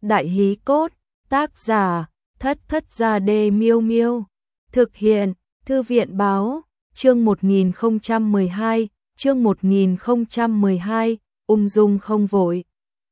Đại hí cốt, tác giả, Thất Thất Gia Đê Miêu Miêu. Thực hiện, Thư viện báo, chương 1012, ung dung không vội.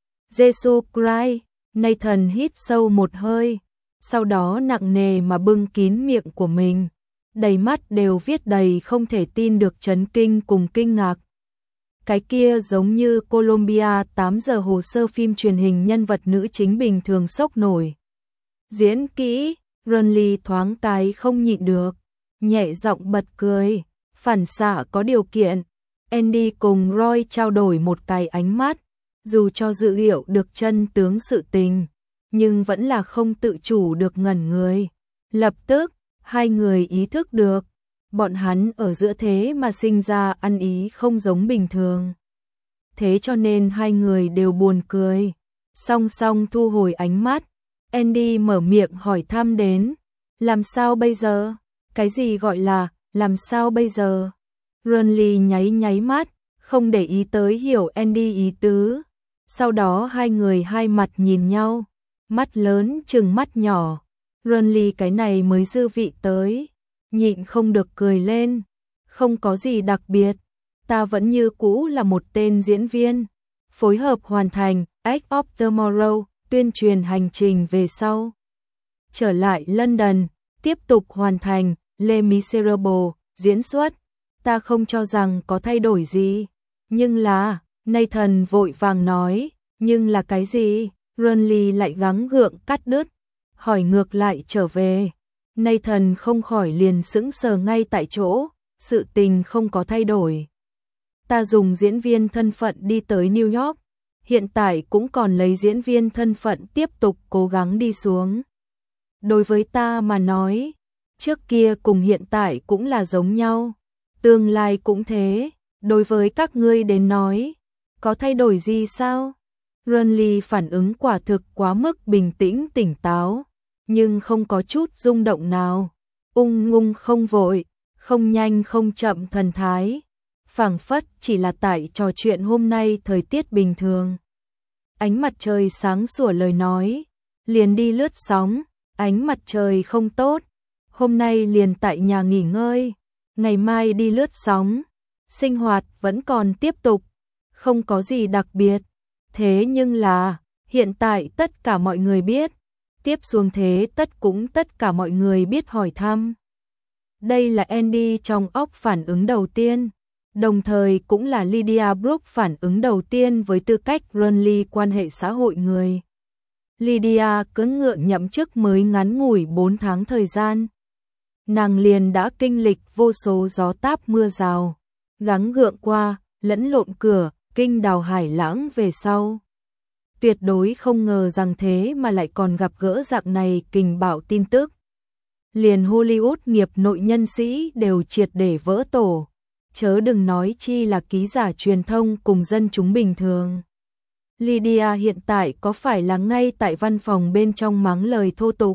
Jesus Christ, Nathan hít sâu một hơi, sau đó nặng nề mà bưng kín miệng của mình. Đầy mắt đều viết đầy không thể tin được chấn kinh cùng kinh ngạc. Cái kia giống như Colombia 8 giờ hồ sơ phim truyền hình nhân vật nữ chính bình thường sốc nổi. Diễn kỹ, Renly thoáng cái không nhịn được, nhẹ giọng bật cười, phản xạ có điều kiện. Andy cùng Roy trao đổi một cái ánh mắt, dù cho dự liệu được chân tướng sự tình, nhưng vẫn là không tự chủ được ngẩn người. Lập tức, hai người ý thức được, bọn hắn ở giữa thế mà sinh ra ăn ý không giống bình thường. Thế cho nên hai người đều buồn cười, song song thu hồi ánh mắt. Andy mở miệng hỏi thăm đến, làm sao bây giờ? Cái gì gọi là, làm sao bây giờ? Renly nháy mắt, không để ý tới hiểu Andy ý tứ. Sau đó hai người hai mặt nhìn nhau, mắt lớn chừng mắt nhỏ. Renly cái này mới dư vị tới, nhịn không được cười lên. Không có gì đặc biệt, ta vẫn như cũ là một tên diễn viên. Phối hợp hoàn thành Edge of Tomorrow, tuyên truyền hành trình về sau. Trở lại London, tiếp tục hoàn thành Les Miserables, diễn xuất. Ta không cho rằng có thay đổi gì. Nhưng là, Nathan vội vàng nói, nhưng là cái gì? Renly lại gắng gượng cắt đứt, hỏi ngược lại trở về. Nathan không khỏi liền sững sờ ngay tại chỗ, sự tình không có thay đổi. Ta dùng diễn viên thân phận đi tới New York, hiện tại cũng còn lấy diễn viên thân phận tiếp tục cố gắng đi xuống. Đối với ta mà nói, trước kia cùng hiện tại cũng là giống nhau, tương lai cũng thế. Đối với các ngươi đến nói, có thay đổi gì sao? Renly phản ứng quả thực quá mức bình tĩnh tỉnh táo, nhưng không có chút rung động nào. Ung dung không vội, không nhanh không chậm thần thái, phảng phất chỉ là tại trò chuyện hôm nay thời tiết bình thường. Ánh mặt trời sáng sủa lời nói, liền đi lướt sóng. Ánh mặt trời không tốt, hôm nay liền tại nhà nghỉ ngơi, ngày mai đi lướt sóng. Sinh hoạt vẫn còn tiếp tục, không có gì đặc biệt. Thế nhưng là, hiện tại tất cả mọi người biết, tiếp xuống thế tất cả mọi người biết hỏi thăm. Đây là Andy trong óc phản ứng đầu tiên, đồng thời cũng là Lydia Brooke phản ứng đầu tiên với tư cách Renly quan hệ xã hội người. Lydia cưỡng ngựa nhậm chức mới ngắn ngủi 4 tháng thời gian. Nàng liền đã kinh lịch vô số gió táp mưa rào, gắng gượng qua, lẫn lộn cửa, kinh đào hải lãng về sau. Tuyệt đối không ngờ rằng thế mà lại còn gặp gỡ dạng này kình bạo tin tức. Liền Hollywood nghiệp nội nhân sĩ đều triệt để vỡ tổ, chớ đừng nói chi là ký giả truyền thông cùng dân chúng bình thường. Lydia hiện tại có phải là ngay tại văn phòng bên trong mắng lời thô tục?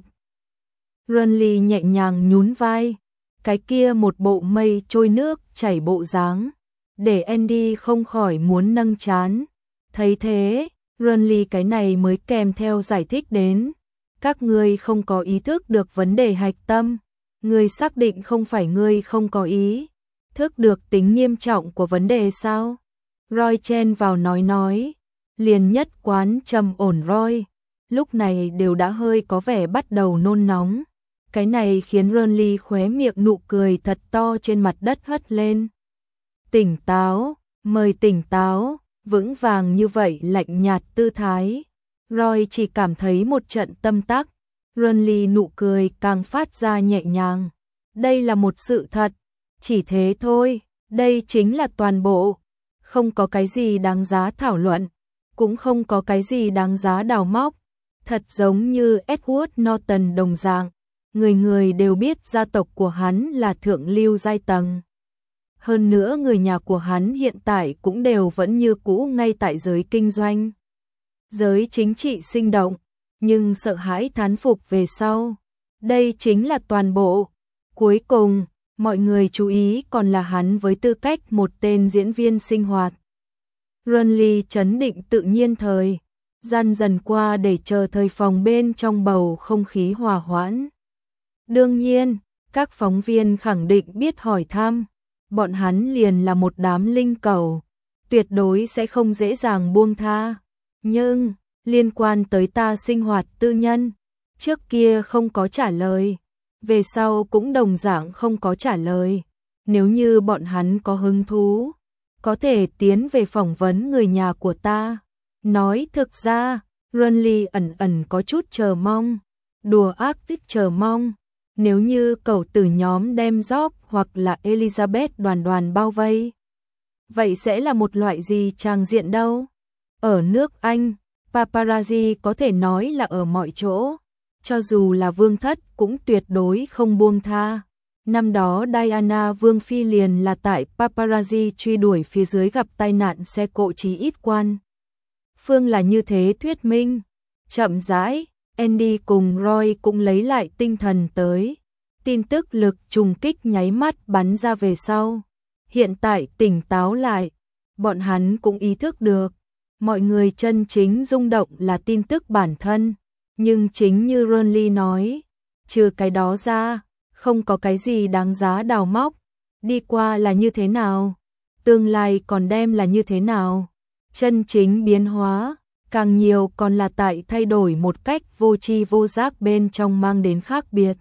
Renly nhẹ nhàng nhún vai, cái kia một bộ mây trôi nước chảy bộ dáng, để Andy không khỏi muốn nâng trán. Thấy thế, Renly cái này mới kèm theo giải thích đến, các ngươi không có ý thức được vấn đề hạch tâm, ngươi xác định không phải ngươi không có ý thức được tính nghiêm trọng của vấn đề sao? Roy chen vào nói, liền nhất quán trầm ổn Roy, lúc này đều đã hơi có vẻ bắt đầu nôn nóng. Cái này khiến Renly khóe miệng nụ cười thật to trên mặt đất hất lên. Tỉnh táo, mời tỉnh táo, vững vàng như vậy lạnh nhạt tư thái. Roy chỉ cảm thấy một trận tâm tắc, Renly nụ cười càng phát ra nhẹ nhàng. Đây là một sự thật, chỉ thế thôi, đây chính là toàn bộ. Không có cái gì đáng giá thảo luận, cũng không có cái gì đáng giá đào móc. Thật giống như Edward Norton đồng dạng, người người đều biết gia tộc của hắn là thượng lưu giai tầng. Hơn nữa người nhà của hắn hiện tại cũng đều vẫn như cũ ngay tại giới kinh doanh, giới chính trị sinh động, nhưng sợ hãi thán phục về sau. Đây chính là toàn bộ. Cuối cùng, mọi người chú ý còn là hắn với tư cách một tên diễn viên sinh hoạt. Renly trấn định tự nhiên thời gian dần qua để chờ thời phòng bên trong bầu không khí hòa hoãn. Đương nhiên, các phóng viên khẳng định biết hỏi thăm, bọn hắn liền là một đám linh cẩu, tuyệt đối sẽ không dễ dàng buông tha. Nhưng, liên quan tới ta sinh hoạt tư nhân, trước kia không có trả lời, về sau cũng đồng dạng không có trả lời. Nếu như bọn hắn có hứng thú, có thể tiến về phỏng vấn người nhà của ta. Nói thực ra, Runly ẩn ẩn có chút chờ mong, đùa ác tích chờ mong. Nếu như cậu tử nhóm đem Job hoặc là Elizabeth đoàn đoàn bao vây, vậy sẽ là một loại gì tràng diện đâu? Ở nước Anh, paparazzi có thể nói là ở mọi chỗ, cho dù là vương thất cũng tuyệt đối không buông tha. Năm đó Diana Vương Phi liền là tại paparazzi truy đuổi phía dưới gặp tai nạn xe cộ chí ít quan. Phương là như thế thuyết minh. Chậm rãi, Andy cùng Roy cũng lấy lại tinh thần tới. Tin tức lực trùng kích nháy mắt bắn ra về sau. Hiện tại tỉnh táo lại, bọn hắn cũng ý thức được. Mọi người chân chính rung động là tin tức bản thân. Nhưng chính như Runly nói, trừ cái đó ra, không có cái gì đáng giá đào móc. Đi qua là như thế nào? Tương lai còn đem là như thế nào? Chân chính biến hóa, càng nhiều còn là tại thay đổi một cách vô tri vô giác bên trong mang đến khác biệt.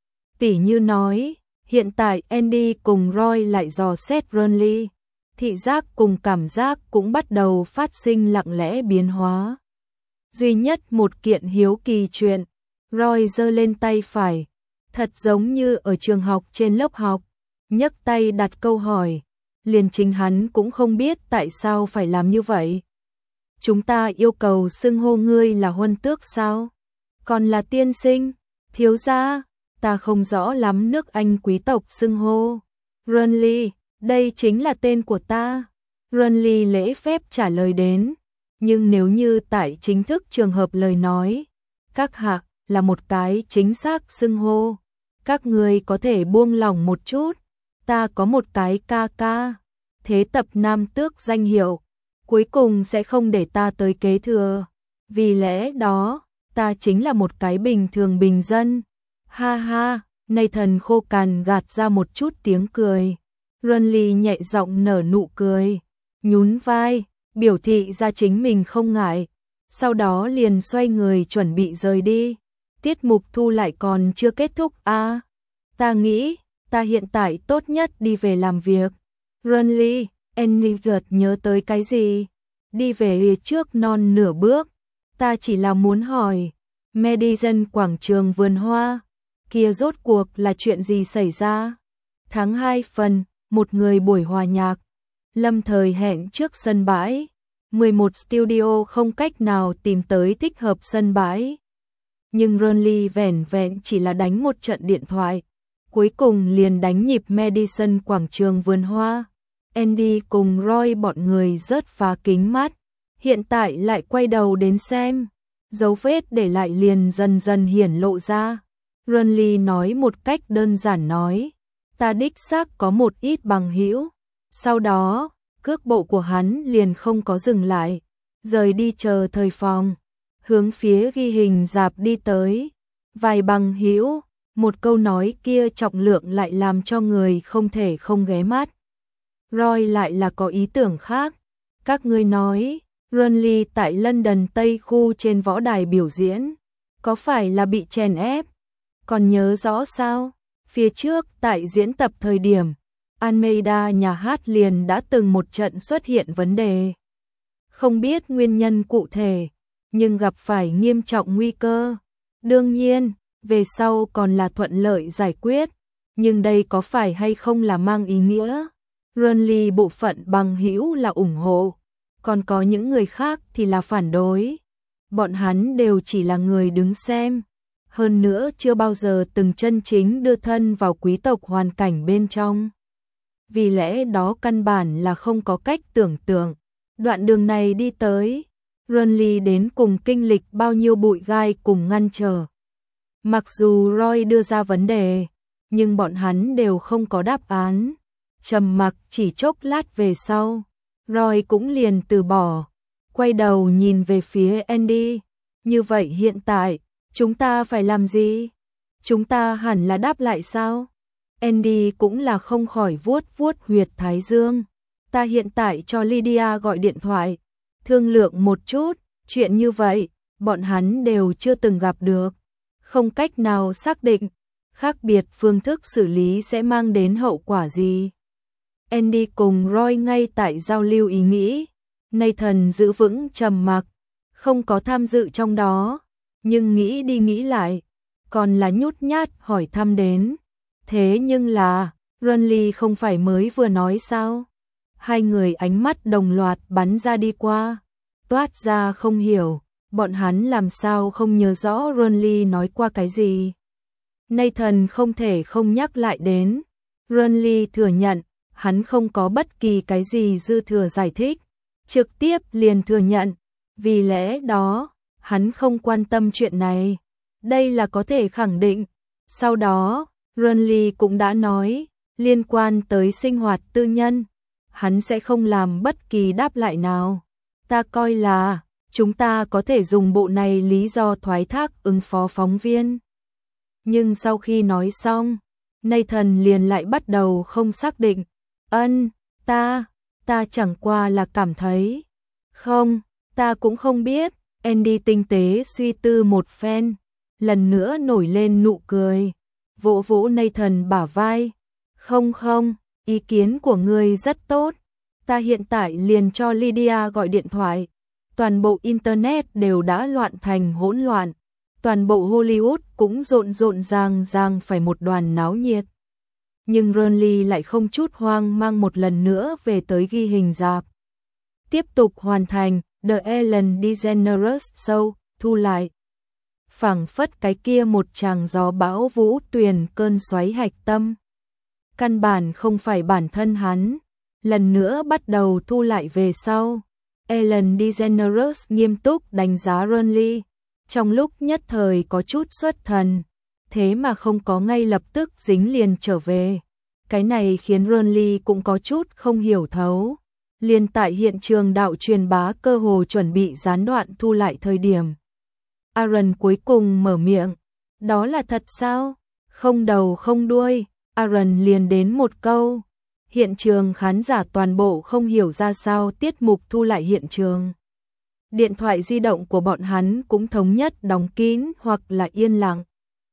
Tỉ như nói, hiện tại Andy cùng Roy lại dò xét Runly, thị giác cùng cảm giác cũng bắt đầu phát sinh lặng lẽ biến hóa. Duy nhất một kiện hiếu kỳ chuyện, Roy giơ lên tay phải, thật giống như ở trường học trên lớp học, nhấc tay đặt câu hỏi, liền chính hắn cũng không biết tại sao phải làm như vậy. Chúng ta yêu cầu xưng hô ngươi là huân tước sao? Còn là tiên sinh, thiếu gia, ta không rõ lắm nước Anh quý tộc xưng hô. Runly, đây chính là tên của ta. Runly lễ phép trả lời đến, nhưng nếu như tại chính thức trường hợp lời nói, các hạ là một cái chính xác xưng hô. Các người có thể buông lỏng một chút, ta có một cái ca ca, thế tập nam tước danh hiệu, cuối cùng sẽ không để ta tới kế thừa. Vì lẽ đó, ta chính là một cái bình thường bình dân. Ha ha, Nathan khô cằn gạt ra một chút tiếng cười. Runly nhẹ giọng nở nụ cười, nhún vai, biểu thị ra chính mình không ngại. Sau đó liền xoay người chuẩn bị rời đi. Tiết mục thu lại còn chưa kết thúc à? Ta nghĩ, ta hiện tại tốt nhất đi về làm việc. Runly, Annie chợt nhớ tới cái gì? Đi về trước non nửa bước. Ta chỉ là muốn hỏi, Madison quảng trường vườn hoa, kia rốt cuộc là chuyện gì xảy ra? Tháng 2 phần, một người buổi hòa nhạc. Lâm thời hẹn trước sân bãi. 11 studio không cách nào tìm tới thích hợp sân bãi. Nhưng Runly vẻn vẹn chỉ là đánh một trận điện thoại, cuối cùng liền đánh nhịp Madison quảng trường vườn hoa. Andy cùng Roy bọn người rớt phá kính mắt, hiện tại lại quay đầu đến xem, dấu vết để lại liền dần dần hiển lộ ra. Runly nói một cách đơn giản nói, ta đích xác có một ít bằng hữu. Sau đó, cước bộ của hắn liền không có dừng lại, rời đi chờ thời phòng, hướng phía ghi hình rạp đi tới. Vài bằng hữu, một câu nói kia trọng lượng lại làm cho người không thể không ghé mắt. Roy lại là có ý tưởng khác. Các ngươi nói, Runly tại London Tây khu trên võ đài biểu diễn, có phải là bị chèn ép? Còn nhớ rõ sao? Phía trước tại diễn tập thời điểm, Almeida nhà hát liền đã từng một trận xuất hiện vấn đề. Không biết nguyên nhân cụ thể, nhưng gặp phải nghiêm trọng nguy cơ. Đương nhiên, về sau còn là thuận lợi giải quyết, nhưng đây có phải hay không là mang ý nghĩa? Runly bộ phận bằng hữu là ủng hộ, còn có những người khác thì là phản đối. Bọn hắn đều chỉ là người đứng xem, hơn nữa chưa bao giờ từng chân chính đưa thân vào quý tộc hoàn cảnh bên trong. Vì lẽ đó căn bản là không có cách tưởng tượng. Đoạn đường này đi tới, Runly đến cùng kinh lịch bao nhiêu bụi gai cùng ngăn trở. Mặc dù Roy đưa ra vấn đề, nhưng bọn hắn đều không có đáp án. Trầm mặc chỉ chốc lát về sau, Roy cũng liền từ bỏ. quay đầu nhìn về phía Andy. Như vậy hiện tại, chúng ta phải làm gì? Chúng ta hẳn là đáp lại sao? Andy cũng là không khỏi vuốt vuốt huyệt thái dương. Ta hiện tại cho Lydia gọi điện thoại, thương lượng một chút, chuyện như vậy, bọn hắn đều chưa từng gặp được. Không cách nào xác định, khác biệt phương thức xử lý sẽ mang đến hậu quả gì. Andy cùng Roy ngay tại giao lưu ý nghĩ. Nathan giữ vững trầm mặc, không có tham dự trong đó, nhưng nghĩ đi nghĩ lại, còn là nhút nhát hỏi thăm đến. Thế nhưng là, Ronly không phải mới vừa nói sao? Hai người ánh mắt đồng loạt bắn ra đi qua, toát ra không hiểu, bọn hắn làm sao không nhớ rõ Ronly nói qua cái gì. Nathan không thể không nhắc lại đến. Ronly thừa nhận, hắn không có bất kỳ cái gì dư thừa giải thích, trực tiếp liền thừa nhận, vì lẽ đó, hắn không quan tâm chuyện này. Đây là có thể khẳng định. Sau đó, Ronly cũng đã nói, liên quan tới sinh hoạt tư nhân, hắn sẽ không làm bất kỳ đáp lại nào. Ta coi là, chúng ta có thể dùng bộ này lý do thoái thác ứng phó phóng viên. Nhưng sau khi nói xong, Nathan liền lại bắt đầu không xác định. Ta chẳng qua là cảm thấy. Không, ta cũng không biết. Andy tinh tế suy tư một phen, lần nữa nổi lên nụ cười, vỗ vỗ Nathan bả vai. Không, ý kiến của ngươi rất tốt. Ta hiện tại liền cho Lydia gọi điện thoại. Toàn bộ Internet đều đã loạn thành hỗn loạn. Toàn bộ Hollywood cũng rộn ràng phải một đoàn náo nhiệt. Nhưng Ronly lại không chút hoang mang một lần nữa về tới ghi hình rạp. Tiếp tục hoàn thành The Ellen DeGeneres Show, thu lại. Phảng phất cái kia một tràng gió bão vũ tuyền cơn xoáy hạch tâm. Căn bản không phải bản thân hắn. Lần nữa bắt đầu thu lại về sau. Ellen DeGeneres nghiêm túc đánh giá Ronly. Trong lúc nhất thời có chút xuất thần, thế mà không có ngay lập tức dính liền trở về. Cái này khiến Ronly cũng có chút không hiểu thấu. Liền tại hiện trường đạo truyền bá cơ hồ chuẩn bị gián đoạn thu lại thời điểm. Aaron cuối cùng mở miệng. Đó là thật sao? Không đầu không đuôi. Aaron liền đến một câu. Hiện trường khán giả toàn bộ không hiểu ra sao tiết mục thu lại hiện trường. Điện thoại di động của bọn hắn cũng thống nhất đóng kín hoặc là yên lặng.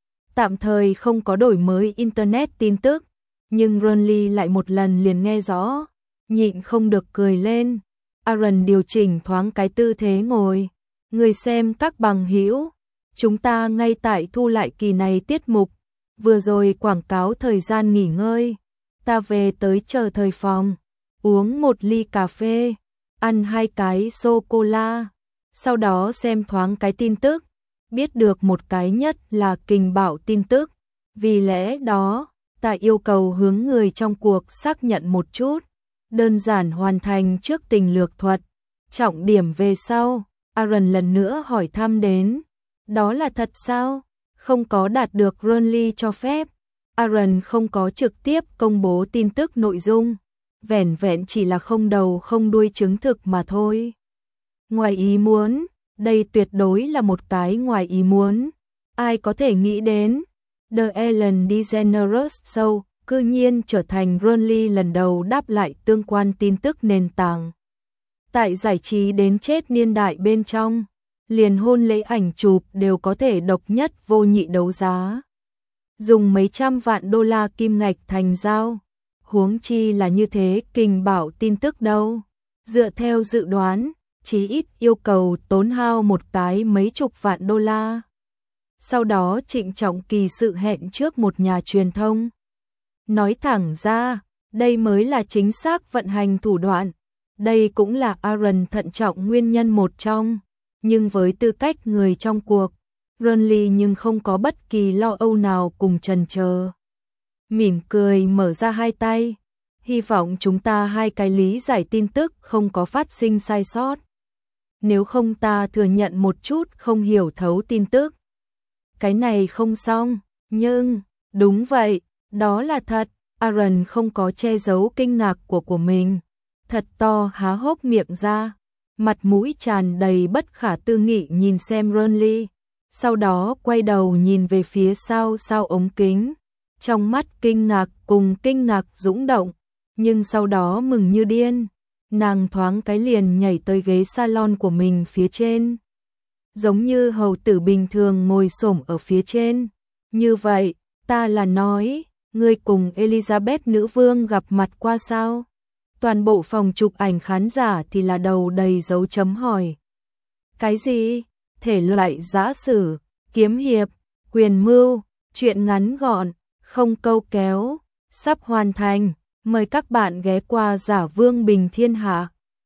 Tạm thời không có đổi mới Internet tin tức, nhưng Ronly lại một lần liền nghe rõ, nhịn không được cười lên. Aaron điều chỉnh thoáng cái tư thế ngồi. Người xem các bằng hữu, chúng ta ngay tại thu lại kỳ này tiết mục, vừa rồi quảng cáo thời gian nghỉ ngơi, ta về tới chờ thời phòng, uống một ly cà phê, ăn 2 cái sô-cô-la, sau đó xem thoáng cái tin tức, biết được một cái nhất là kình bạo tin tức, vì lẽ đó, ta yêu cầu hướng người trong cuộc xác nhận một chút, đơn giản hoàn thành trước tình lược thuật, trọng điểm về sau. Aaron lần nữa hỏi thăm đến, đó là thật sao? Không có đạt được Ronly cho phép. Aaron không có trực tiếp công bố tin tức nội dung, vẻn vẹn chỉ là không đầu không đuôi chứng thực mà thôi. Ngoài ý muốn, đây tuyệt đối là một cái ngoài ý muốn. Ai có thể nghĩ đến, The Ellen DeGeneres Show cư nhiên trở thành Ronly lần đầu đáp lại tương quan tin tức nền tảng. Tại giải trí đến chết niên đại bên trong, liền hôn lễ ảnh chụp đều có thể độc nhất vô nhị đấu giá. Dùng mấy trăm vạn đô la kim ngạch thành giao, huống chi là như thế kình bạo tin tức đâu. Dựa theo dự đoán, chí ít yêu cầu tốn hao một cái mấy chục vạn đô la. Sau đó trịnh trọng kỳ sự hẹn trước một nhà truyền thông. Nói thẳng ra, đây mới là chính xác vận hành thủ đoạn. Đây cũng là Aaron thận trọng nguyên nhân một trong. Nhưng với tư cách người trong cuộc, Ronly nhưng không có bất kỳ lo âu nào cùng chần chờ. Mỉm cười mở ra hai tay. Hy vọng chúng ta hai cái lý giải tin tức không có phát sinh sai sót. Nếu không ta thừa nhận một chút không hiểu thấu tin tức. Cái này không xong, nhưng, đúng vậy, đó là thật. Aaron không có che giấu kinh ngạc của mình. Thật to há hốc miệng ra. mặt mũi tràn đầy bất khả tư nghị nhìn xem Renly, sau đó quay đầu nhìn về phía sau ống kính, trong mắt kinh ngạc cùng kinh ngạc dũng động, nhưng sau đó mừng như điên, nàng thoáng cái liền nhảy tới ghế salon của mình phía trên, giống như hầu tử bình thường ngồi xổm ở phía trên. Như vậy, ta là nói, ngươi cùng Elizabeth nữ vương gặp mặt qua sao? Toàn bộ phòng chụp ảnh khán giả thì là đầu đầy dấu chấm hỏi. Cái gì? Thể loại giã sử, kiếm hiệp, quyền mưu, truyện ngắn gọn, không câu kéo, sắp hoàn thành. Mời các bạn ghé qua Giả Vương Bình Thiên Hạ.